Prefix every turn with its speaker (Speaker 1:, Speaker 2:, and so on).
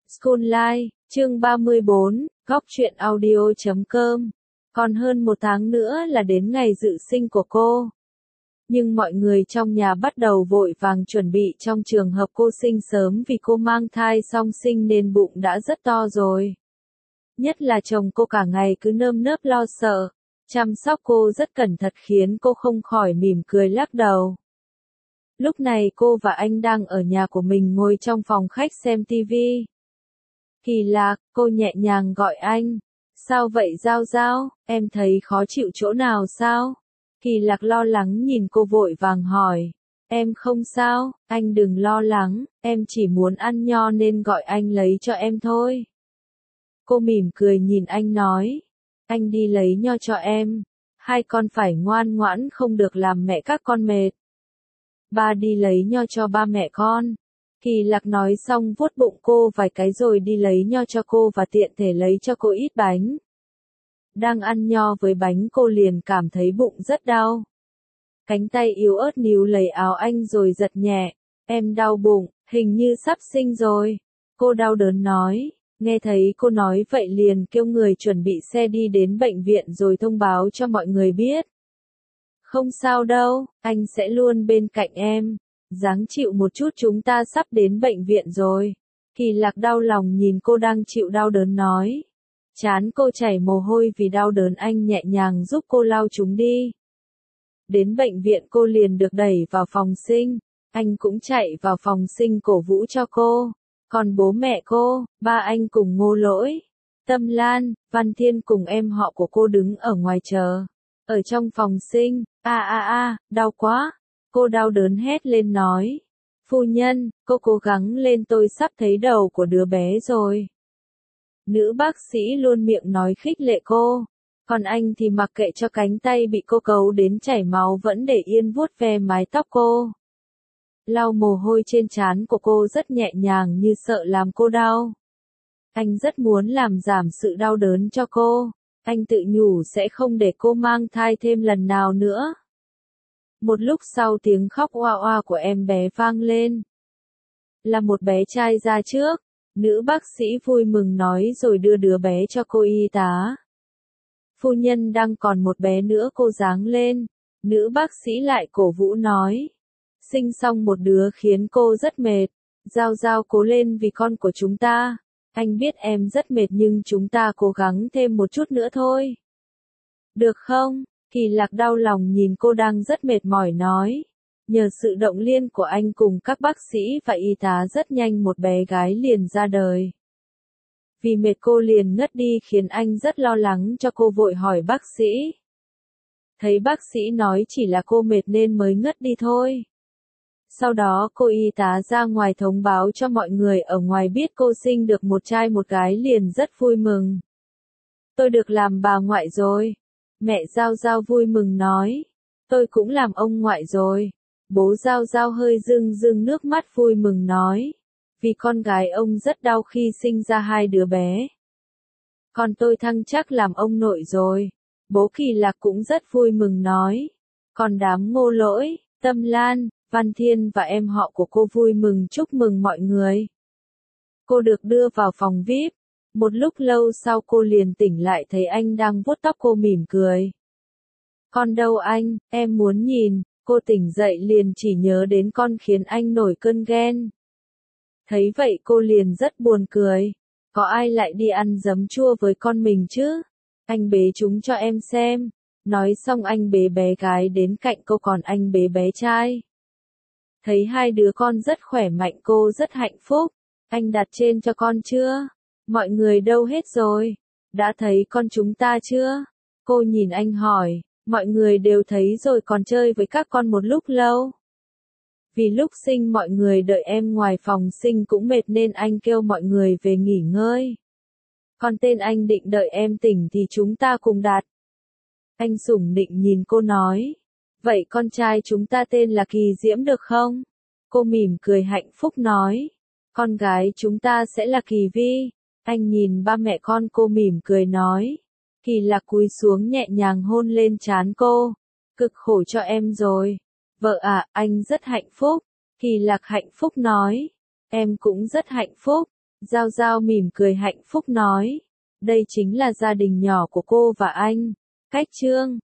Speaker 1: School Life, chương 34, góc truyện audio.com. Còn hơn 1 tháng nữa là đến ngày dự sinh của cô. Nhưng mọi người trong nhà bắt đầu vội vàng chuẩn bị trong trường hợp cô sinh sớm vì cô mang thai song sinh nên bụng đã rất to rồi. Nhất là chồng cô cả ngày cứ nơm nớp lo sợ, chăm sóc cô rất cẩn thận khiến cô không khỏi mỉm cười lắc đầu. Lúc này cô và anh đang ở nhà của mình ngồi trong phòng khách xem tivi. Kỳ Lạc, cô nhẹ nhàng gọi anh. Sao vậy Giao Giao, em thấy khó chịu chỗ nào sao? Kỳ Lạc lo lắng nhìn cô vội vàng hỏi. Em không sao, anh đừng lo lắng, em chỉ muốn ăn nho nên gọi anh lấy cho em thôi. Cô mỉm cười nhìn anh nói. Anh đi lấy nho cho em. Hai con phải ngoan ngoãn không được làm mẹ các con mệt. Ba đi lấy nho cho ba mẹ con. Kỳ Lạc nói xong vuốt bụng cô vài cái rồi đi lấy nho cho cô và tiện thể lấy cho cô ít bánh. Đang ăn nho với bánh cô liền cảm thấy bụng rất đau. Cánh tay yếu ớt níu lấy áo anh rồi giật nhẹ. Em đau bụng, hình như sắp sinh rồi. Cô đau đớn nói. Nghe thấy cô nói vậy liền kêu người chuẩn bị xe đi đến bệnh viện rồi thông báo cho mọi người biết. Không sao đâu, anh sẽ luôn bên cạnh em. Ráng chịu một chút, chúng ta sắp đến bệnh viện rồi. Kỳ Lạc đau lòng nhìn cô đang chịu đau đớn nói. Trán cô chảy mồ hôi vì đau đớn, anh nhẹ nhàng giúp cô lau chúng đi. Đến bệnh viện cô liền được đẩy vào phòng sinh. Anh cũng chạy vào phòng sinh cổ vũ cho cô. Còn bố mẹ cô, ba anh cùng Ngô Lỗi, Tâm Lan, Văn Thiên cùng em họ của cô đứng ở ngoài chờ. Ở trong phòng sinh, đau quá. Cô đau đớn hét lên nói. Phu nhân, cô cố gắng lên, tôi sắp thấy đầu của đứa bé rồi. Nữ bác sĩ luôn miệng nói khích lệ cô. Còn anh thì mặc kệ cho cánh tay bị cô cấu đến chảy máu vẫn để yên vuốt ve mái tóc cô. Lau mồ hôi trên trán của cô rất nhẹ nhàng như sợ làm cô đau. Anh rất muốn làm giảm sự đau đớn cho cô. Anh tự nhủ sẽ không để cô mang thai thêm lần nào nữa. Một lúc sau tiếng khóc oa oa của em bé vang lên. Là một bé trai ra trước. Nữ bác sĩ vui mừng nói rồi đưa đứa bé cho cô y tá. Phu nhân đang còn một bé nữa, cô ráng lên. Nữ bác sĩ lại cổ vũ nói. Sinh xong một đứa khiến cô rất mệt. Giao Giao cố lên vì con của chúng ta. Anh biết em rất mệt nhưng chúng ta cố gắng thêm một chút nữa thôi. Được không? Kỳ Lạc đau lòng nhìn cô đang rất mệt mỏi nói. Nhờ sự động viên của anh cùng các bác sĩ và y tá rất nhanh một bé gái liền ra đời. Vì mệt cô liền ngất đi khiến anh rất lo lắng cho cô, vội hỏi bác sĩ. Thấy bác sĩ nói chỉ là cô mệt nên mới ngất đi thôi. Sau đó cô y tá ra ngoài thông báo cho mọi người ở ngoài biết cô sinh được một trai một gái liền rất vui mừng. Tôi được làm bà ngoại rồi. Mẹ Giao Giao vui mừng nói. Tôi cũng làm ông ngoại rồi. Bố Giao Giao hơi rưng rưng nước mắt vui mừng nói. Vì con gái ông rất đau khi sinh ra 2 đứa bé. Còn tôi thăng chắc làm ông nội rồi. Bố Kỳ Lạc cũng rất vui mừng nói. Còn đám Ngô Lỗi, Tâm Lan, Văn Thiên và em họ của cô vui mừng chúc mừng mọi người. Cô được đưa vào phòng VIP. Một lúc lâu sau cô liền tỉnh lại thấy anh đang vuốt tóc cô mỉm cười. Con đâu anh, em muốn nhìn. Cô tỉnh dậy liền chỉ nhớ đến con khiến anh nổi cơn ghen. Thấy vậy cô liền rất buồn cười. Có ai lại đi ăn giấm chua với con mình chứ? Anh bế chúng cho em xem. Nói xong anh bế bé gái đến cạnh cô, còn anh bế bé trai. Thấy 2 đứa con rất khỏe mạnh cô rất hạnh phúc. Anh đặt trên cho con chưa? Mọi người đâu hết rồi? Đã thấy con chúng ta chưa? Cô nhìn anh hỏi. Mọi người đều thấy rồi, còn chơi với các con một lúc lâu. Vì lúc sinh mọi người đợi em ngoài phòng sinh cũng mệt nên anh kêu mọi người về nghỉ ngơi. Còn tên anh định đợi em tỉnh thì chúng ta cùng đặt. Anh sủng nịnh nhìn cô nói. Vậy con trai chúng ta tên là Kỳ Diễm được không? Cô mỉm cười hạnh phúc nói. Con gái chúng ta sẽ là Kỳ Vi. Anh nhìn ba mẹ con cô mỉm cười nói. Kỳ Lạc cúi xuống nhẹ nhàng hôn lên trán cô. Cực khổ cho em rồi. Vợ à, anh rất hạnh phúc. Kỳ Lạc hạnh phúc nói. Em cũng rất hạnh phúc. Giao Giao mỉm cười hạnh phúc nói. Đây chính là gia đình nhỏ của cô và anh. Cách Trương.